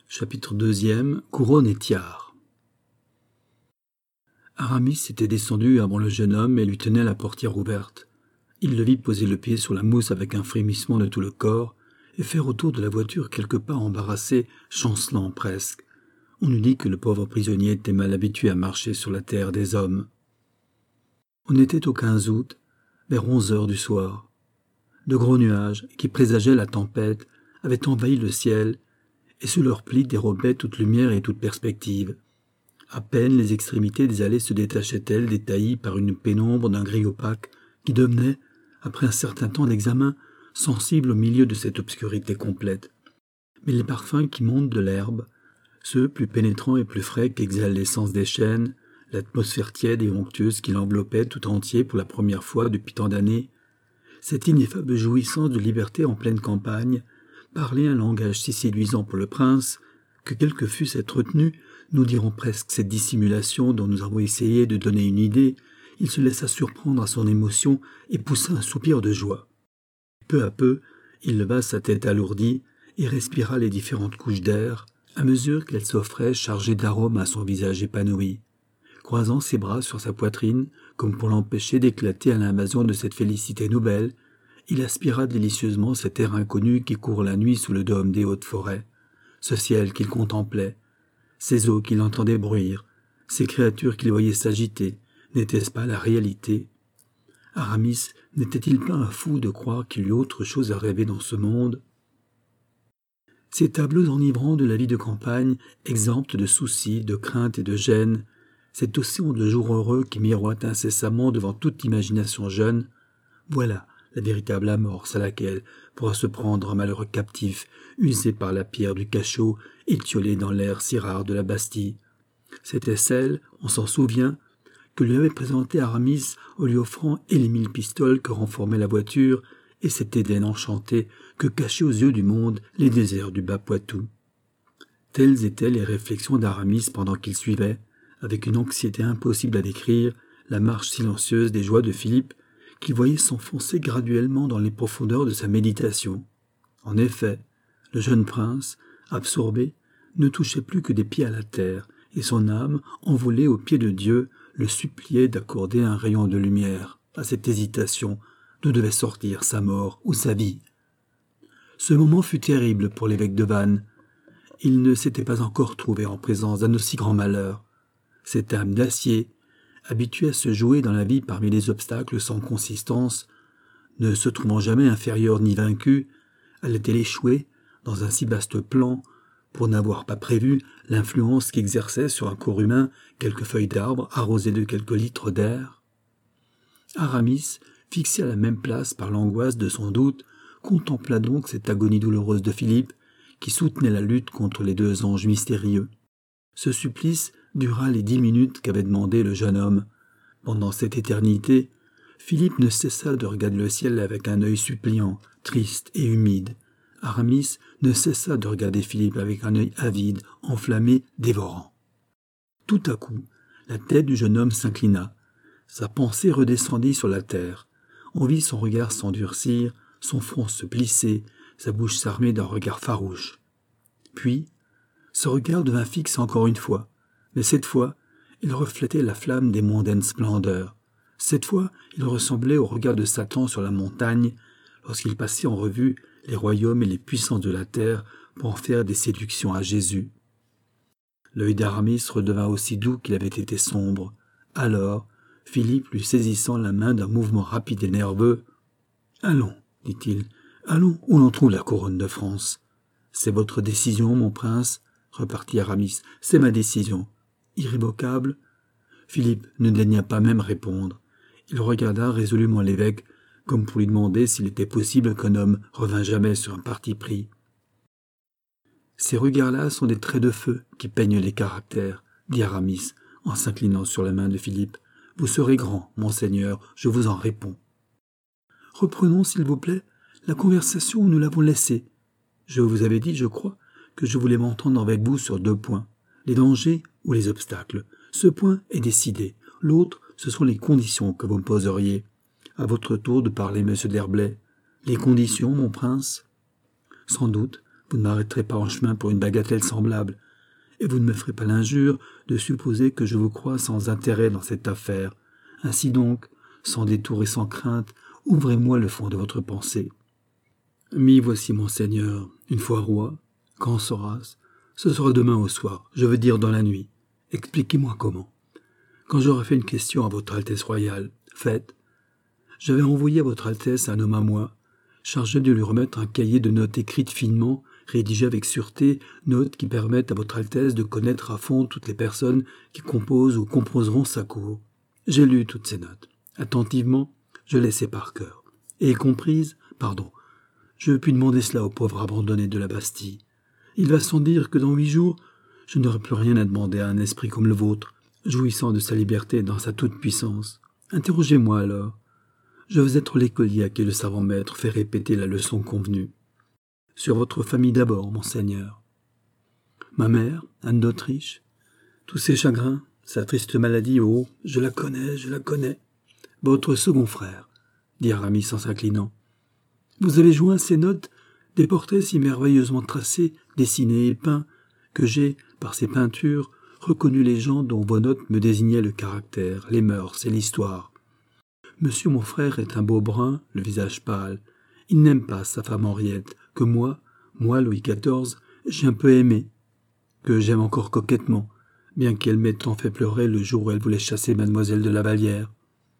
Chapitre 2, couronne et tiare. Aramis était descendu avant le jeune homme et lui tenait la portière ouverte. Il le vit poser le pied sur la mousse avec un frémissement de tout le corps et faire autour de la voiture quelques pas embarrassés, chancelant presque. On eût dit que le pauvre prisonnier était mal habitué à marcher sur la terre des hommes. On était au 15 août, vers 11 heures du soir. De gros nuages, qui présageaient la tempête, avaient envahi le ciel, et sous leurs plis dérobaient toute lumière et toute perspective. À peine les extrémités des allées se détachaient-elles détaillies par une pénombre d'un gris opaque qui devenait, après un certain temps d'examen, sensible au milieu de cette obscurité complète. Mais les parfums qui montent de l'herbe, ceux plus pénétrants et plus frais qu'exhale l'essence des chênes, l'atmosphère tiède et onctueuse qui l'enveloppait tout entier pour la première fois depuis tant d'années, cette ineffable jouissance de liberté en pleine campagne, parlait un langage si séduisant pour le prince, que quelle que fût cette retenue, nous dirons presque cette dissimulation dont nous avons essayé de donner une idée, il se laissa surprendre à son émotion et poussa un soupir de joie. Peu à peu, il leva sa tête alourdie et respira les différentes couches d'air, à mesure qu'elles s'offraient chargées d'arômes à son visage épanoui. Croisant ses bras sur sa poitrine, comme pour l'empêcher d'éclater à l'invasion de cette félicité nouvelle, il aspira délicieusement cet air inconnu qui court la nuit sous le dôme des hautes forêts, ce ciel qu'il contemplait, ces eaux qu'il entendait bruire, ces créatures qu'il voyait s'agiter, n'était-ce pas la réalité? Aramis n'était-il pas un fou de croire qu'il y eût autre chose à rêver dans ce monde? Ces tableaux enivrants de la vie de campagne, exempts de soucis, de craintes et de gênes, cet océan de jours heureux qui miroite incessamment devant toute imagination jeune, voilà la véritable amorce à laquelle pourra se prendre un malheureux captif, usé par la pierre du cachot, étiolé dans l'air si rare de la Bastille. C'était celle, on s'en souvient, que lui avait présentée Aramis en lui offrant et les 1000 pistoles que renformait la voiture, et cet Éden enchanté que cachaient aux yeux du monde les déserts du bas Poitou. Telles étaient les réflexions d'Aramis pendant qu'il suivait, avec une anxiété impossible à décrire, la marche silencieuse des joies de Philippe, qu'il voyait s'enfoncer graduellement dans les profondeurs de sa méditation. En effet, le jeune prince, absorbé, ne touchait plus que des pieds à la terre, et son âme, envolée aux pieds de Dieu, le suppliait d'accorder un rayon de lumière à cette hésitation d'où devait sortir sa mort ou sa vie. Ce moment fut terrible pour l'évêque de Vannes. Il ne s'était pas encore trouvé en présence d'un aussi grand malheur. Cette âme d'acier, habituée à se jouer dans la vie parmi les obstacles sans consistance, ne se trouvant jamais inférieure ni vaincue, allait-elle échouer dans un si vaste plan pour n'avoir pas prévu l'influence qu'exerçait sur un corps humain quelques feuilles d'arbre arrosées de quelques litres d'air? Aramis, fixé à la même place par l'angoisse de son doute, contempla donc cette agonie douloureuse de Philippe qui soutenait la lutte contre les deux anges mystérieux. Ce supplice dura les 10 minutes qu'avait demandé le jeune homme. Pendant cette éternité, Philippe ne cessa de regarder le ciel avec un œil suppliant, triste et humide. Aramis ne cessa de regarder Philippe avec un œil avide, enflammé, dévorant. Tout à coup, la tête du jeune homme s'inclina. Sa pensée redescendit sur la terre. On vit son regard s'endurcir, son front se plisser, sa bouche s'armer d'un regard farouche. Puis, ce regard devint fixe encore une fois, mais cette fois, il reflétait la flamme des mondaines splendeurs. Cette fois, il ressemblait au regard de Satan sur la montagne, lorsqu'il passait en revue les royaumes et les puissances de la terre pour en faire des séductions à Jésus. L'œil d'Aramis redevint aussi doux qu'il avait été sombre. Alors, Philippe lui saisissant la main d'un mouvement rapide et nerveux, « Allons, dit-il, allons où l'on trouve la couronne de France. »« C'est votre décision, mon prince, » repartit Aramis, « c'est ma décision. » Irrévocable. Philippe ne daigna pas même répondre. Il regarda résolument l'évêque, comme pour lui demander s'il était possible qu'un homme revînt jamais sur un parti pris. Ces regards-là sont des traits de feu qui peignent les caractères, dit Aramis, en s'inclinant sur la main de Philippe. Vous serez grand, monseigneur, je vous en réponds. Reprenons, s'il vous plaît, la conversation où nous l'avons laissée. Je vous avais dit, je crois, que je voulais m'entendre avec vous sur 2 points, les dangers ou les obstacles. Ce point est décidé. L'autre, ce sont les conditions que vous me poseriez. À votre tour de parler, monsieur d'Herblay. Les conditions, mon prince? Sans doute, Vous ne m'arrêterez pas en chemin pour une bagatelle semblable, et vous ne me ferez pas l'injure de supposer que je vous crois sans intérêt dans cette affaire. Ainsi donc, sans détour et sans crainte, ouvrez-moi le fond de votre pensée. M'y voici, monseigneur, une fois roi. Quand sera-ce? Ce sera demain au soir, je veux dire dans la nuit. Expliquez-moi comment. Quand j'aurai fait une question à votre Altesse royale, faites. Je vais envoyer à votre Altesse un homme à moi, chargé de lui remettre un cahier de notes écrites finement, rédigé avec sûreté, notes qui permettent à votre Altesse de connaître à fond toutes les personnes qui composent ou composeront sa cour. J'ai lu toutes ces notes. Attentivement, je les sais par cœur. Et comprises, pardon, je puis demander cela au pauvre abandonné de la Bastille. Il va sans dire que dans 8 jours, je n'aurai plus rien à demander à un esprit comme le vôtre, jouissant de sa liberté dans sa toute-puissance. Interrogez-moi alors. Je veux être l'écolier à qui le savant maître fait répéter la leçon convenue. Sur votre famille d'abord, monseigneur. Ma mère, Anne d'Autriche, tous ses chagrins, sa triste maladie, oh, je la connais. Votre second frère, dit Aramis en s'inclinant. Vous avez joint ces notes des portraits si merveilleusement tracés, dessinés et peints, que j'ai, par ces peintures, reconnu les gens dont vos notes me désignaient le caractère, les mœurs et l'histoire. Monsieur mon frère est un beau brun, le visage pâle. Il n'aime pas sa femme Henriette, que moi, Louis XIV, j'ai un peu aimé, que j'aime encore coquettement, bien qu'elle m'ait tant fait pleurer le jour où elle voulait chasser mademoiselle de la Vallière.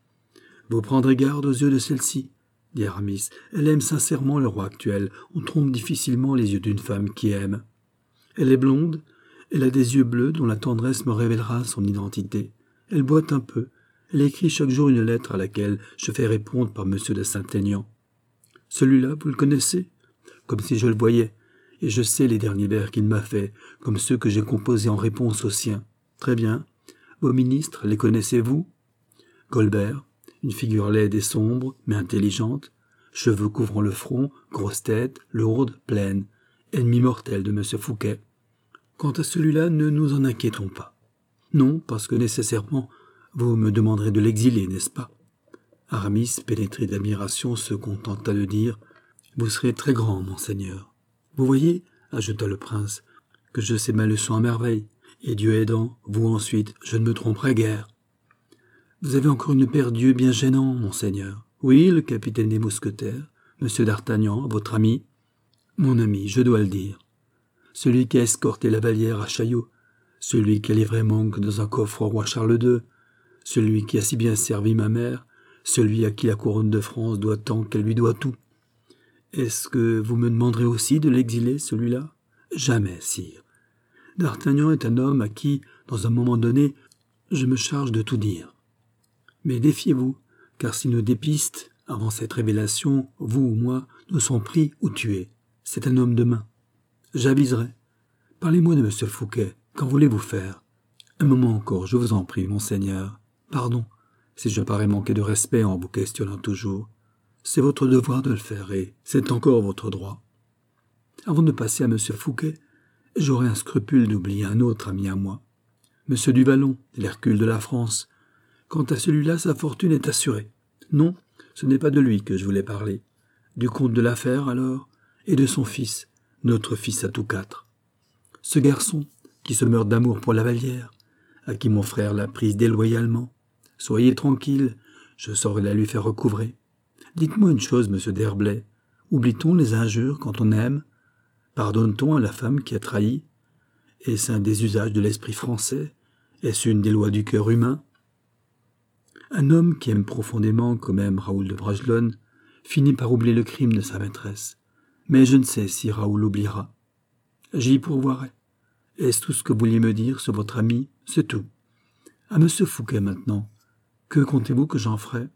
Vous prendrez garde aux yeux de celle-ci, dit Aramis. Elle aime sincèrement le roi actuel. On trompe difficilement les yeux d'une femme qui aime. Elle est blonde, elle a des yeux bleus dont la tendresse me révélera son identité. Elle boite un peu. Elle écrit chaque jour une lettre à laquelle je fais répondre par M. de Saint-Aignan. Celui-là, vous le connaissez? Comme si je le voyais, et je sais les derniers vers qu'il m'a faits, comme ceux que j'ai composés en réponse aux siens. Très bien. Vos ministres, les connaissez-vous? Colbert, une figure laide et sombre, mais intelligente, cheveux couvrant le front, grosse tête, lourde, pleine, ennemi mortel de M. Fouquet. Quant à celui-là, ne nous en inquiétons pas. Non, parce que nécessairement, vous me demanderez de l'exiler, n'est-ce pas? Aramis, pénétré d'admiration, se contenta de dire « Vous serez très grand, monseigneur. » Vous voyez, ajouta le prince, que je sais ma leçon à merveille, et Dieu aidant, vous ensuite, je ne me tromperai guère. Vous avez encore une paire d'yeux bien gênants, monseigneur. Oui, le capitaine des mousquetaires, monsieur d'Artagnan, votre ami. Mon ami, je dois le dire. Celui qui a escorté la Vallière à Chaillot, celui qui a livré Manque dans un coffre au roi Charles II, celui qui a si bien servi ma mère, celui à qui la couronne de France doit tant qu'elle lui doit tout. Est-ce que vous me demanderez aussi de l'exiler, celui-là? Jamais, sire. D'Artagnan est un homme à qui, dans un moment donné, je me charge de tout dire. Mais défiez-vous, car s'il nous dépiste, avant cette révélation, vous ou moi, nous sommes pris ou tués. C'est un homme de main. J'aviserai. Parlez-moi de M. Fouquet. Qu'en voulez-vous faire? Un moment encore, je vous en prie, monseigneur. Pardon, si je parais manquer de respect en vous questionnant toujours. C'est votre devoir de le faire, et c'est encore votre droit. Avant de passer à M. Fouquet, j'aurais un scrupule d'oublier un autre ami à moi. M. du Vallon, l'Hercule de la France. Quant à celui-là, sa fortune est assurée. Non, ce n'est pas de lui que je voulais parler. Du comte de la Fère, alors, et de son fils, notre fils à tous quatre. Ce garçon, qui se meurt d'amour pour la Vallière, à qui mon frère l'a prise déloyalement. Soyez tranquille, je saurai la lui faire recouvrer. Dites-moi une chose, monsieur d'Herblay. Oublie-t-on les injures quand on aime? Pardonne-t-on à la femme qui a trahi? Est-ce un des usages de l'esprit français? Est-ce une des lois du cœur humain? Un homme qui aime profondément, comme aime Raoul de Bragelonne, finit par oublier le crime de sa maîtresse. Mais je ne sais si Raoul oubliera. J'y pourvoirai. Est-ce tout ce que vous vouliez me dire sur votre ami? C'est tout. À M. Fouquet maintenant. Que comptez-vous que j'en ferai?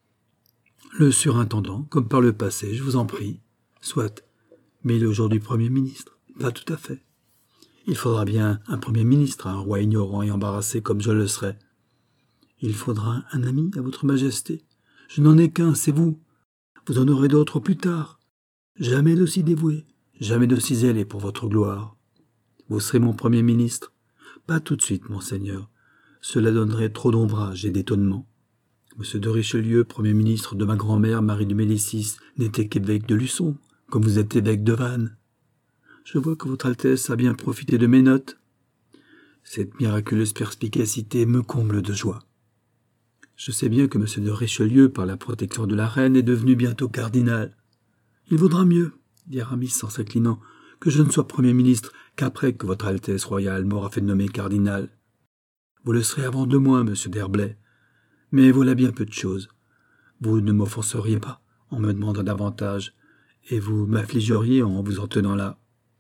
Le surintendant, comme par le passé, je vous en prie. Soit. Mais il est aujourd'hui Premier ministre. Pas tout à fait. Il faudra bien un Premier ministre à un roi ignorant et embarrassé comme je le serai. Il faudra un ami à votre majesté. Je n'en ai qu'un, c'est vous. Vous en aurez d'autres plus tard. Jamais d'aussi dévoué, jamais d'aussi zélé pour votre gloire. Vous serez mon Premier ministre. Pas tout de suite, monseigneur. Cela donnerait trop d'ombrage et d'étonnement. Monsieur de Richelieu, Premier ministre de ma grand-mère Marie de Médicis, n'était qu'évêque de Luçon, comme vous êtes évêque de Vannes. Je vois que votre Altesse a bien profité de mes notes. Cette miraculeuse perspicacité me comble de joie. Je sais bien que M. de Richelieu, par la protection de la reine, est devenu bientôt cardinal. Il vaudra mieux, dit Aramis en s'inclinant, que je ne sois Premier ministre qu'après que votre Altesse royale m'aura fait nommer cardinal. Vous le serez avant 2 mois, monsieur d'Herblay. Mais voilà bien peu de choses. Vous ne m'offenseriez pas en me demandant davantage, et vous m'affligeriez en vous en tenant là.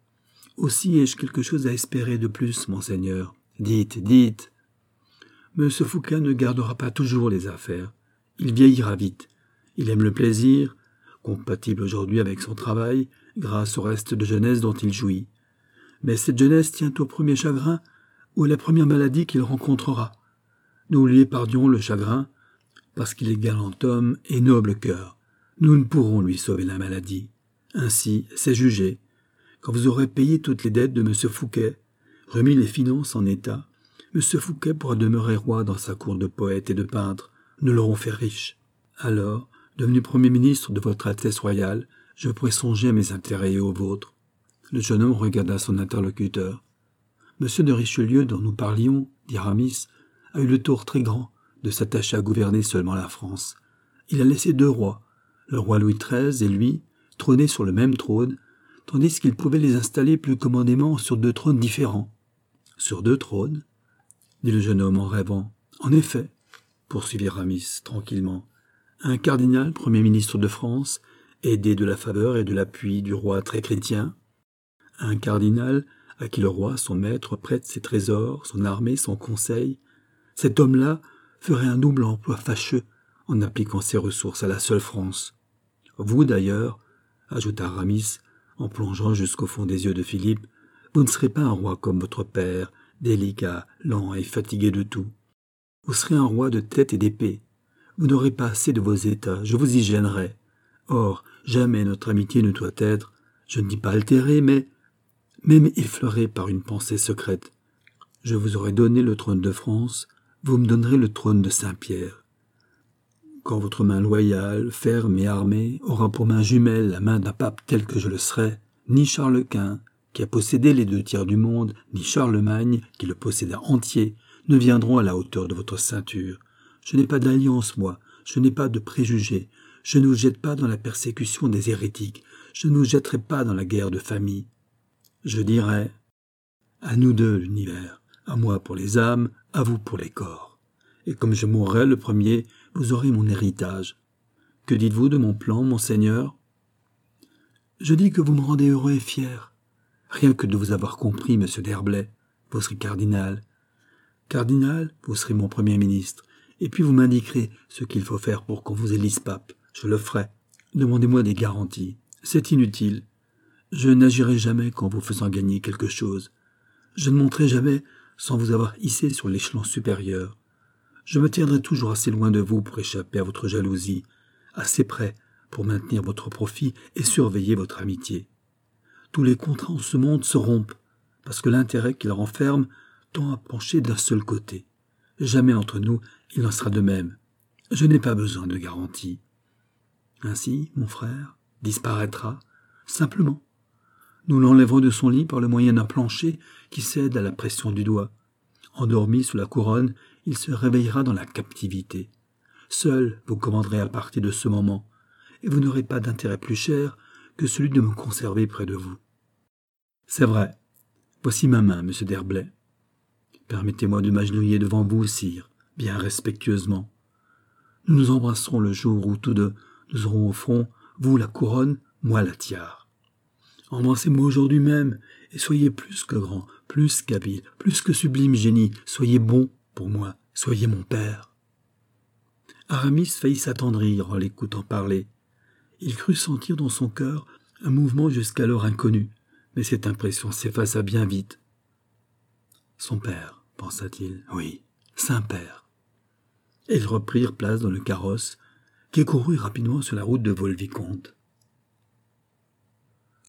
Aussi ai-je quelque chose à espérer de plus, monseigneur. Dites, dites. Monsieur Fouquet ne gardera pas toujours les affaires. Il vieillira vite. Il aime le plaisir, compatible aujourd'hui avec son travail, grâce au reste de jeunesse dont il jouit. Mais cette jeunesse tient au premier chagrin ou à la première maladie qu'il rencontrera. Nous lui épargnons le chagrin, parce qu'il est galant homme et noble cœur. Nous ne pourrons lui sauver la maladie. Ainsi, c'est jugé. Quand vous aurez payé toutes les dettes de M. Fouquet, remis les finances en état, M. Fouquet pourra demeurer roi dans sa cour de poètes et de peintres. Nous l'aurons fait riche. Alors, devenu Premier ministre de votre Altesse royale, je pourrai songer à mes intérêts et aux vôtres. Le jeune homme regarda son interlocuteur. M. de Richelieu, dont nous parlions, dit Aramis, a eu le tort très grand de s'attacher à gouverner seulement la France. Il a laissé 2 rois, le roi Louis XIII et lui, trôner sur le même trône, tandis qu'il pouvait les installer plus commodément sur 2 trônes différents. Sur 2 trônes, dit le jeune homme en rêvant. En effet, poursuivit Aramis tranquillement, un cardinal Premier ministre de France, aidé de la faveur et de l'appui du roi très chrétien, un cardinal à qui le roi, son maître, prête ses trésors, son armée, son conseil. Cet homme-là ferait un double emploi fâcheux en appliquant ses ressources à la seule France. Vous, d'ailleurs, ajouta Aramis, en plongeant jusqu'au fond des yeux de Philippe, vous ne serez pas un roi comme votre père, délicat, lent et fatigué de tout. Vous serez un roi de tête et d'épée. Vous n'aurez pas assez de vos états, je vous y gênerai. Or, jamais notre amitié ne doit être, je ne dis pas altérée, mais même effleurée par une pensée secrète. Je vous aurai donné le trône de France, vous me donnerez le trône de Saint-Pierre. Quand votre main loyale, ferme et armée aura pour main jumelle la main d'un pape tel que je le serai, ni Charles Quint, qui a possédé les 2 tiers du monde, ni Charlemagne, qui le posséda entier, ne viendront à la hauteur de votre ceinture. Je n'ai pas d'alliance, moi, je n'ai pas de préjugés, je ne vous jette pas dans la persécution des hérétiques, je ne vous jetterai pas dans la guerre de famille. Je dirai, à nous 2 l'univers, à moi pour les âmes, à vous pour les corps. Et comme je mourrai le premier, vous aurez mon héritage. Que dites-vous de mon plan, monseigneur? Je dis que vous me rendez heureux et fier. Rien que de vous avoir compris, monsieur d'Herblay, vous serez cardinal. Cardinal, vous serez mon Premier ministre, et puis vous m'indiquerez ce qu'il faut faire pour qu'on vous élise pape. Je le ferai. Demandez-moi des garanties. C'est inutile. Je n'agirai jamais qu'en vous faisant gagner quelque chose. Je ne monterai jamais sans vous avoir hissé sur l'échelon supérieur. Je me tiendrai toujours assez loin de vous pour échapper à votre jalousie, assez près pour maintenir votre profit et surveiller votre amitié. Tous les contrats en ce monde se rompent, parce que l'intérêt qu'ils renferment tend à pencher d'un seul côté. Jamais entre nous il en sera de même. Je n'ai pas besoin de garantie. Ainsi, mon frère disparaîtra, simplement. Nous l'enlèverons de son lit par le moyen d'un plancher qui cède à la pression du doigt. Endormi sous la couronne, il se réveillera dans la captivité. Seul vous commanderez à partir de ce moment, et vous n'aurez pas d'intérêt plus cher que celui de me conserver près de vous. C'est vrai. Voici ma main, monsieur d'Herblay. Permettez-moi de m'agenouiller devant vous, sire, bien respectueusement. Nous nous embrasserons le jour où tous 2, nous aurons au front, vous la couronne, moi la tiare. Embrassez-moi aujourd'hui même, et soyez plus que grand, plus qu'habile, plus que sublime génie, soyez bon pour moi, soyez mon père. Aramis faillit s'attendrir en l'écoutant parler. Il crut sentir dans son cœur un mouvement jusqu'alors inconnu, mais cette impression s'effaça bien vite. Son père, pensa-t-il, oui, Saint-Père. Et ils reprirent place dans le carrosse, qui courut rapidement sur la route de Vaux-le-Vicomte.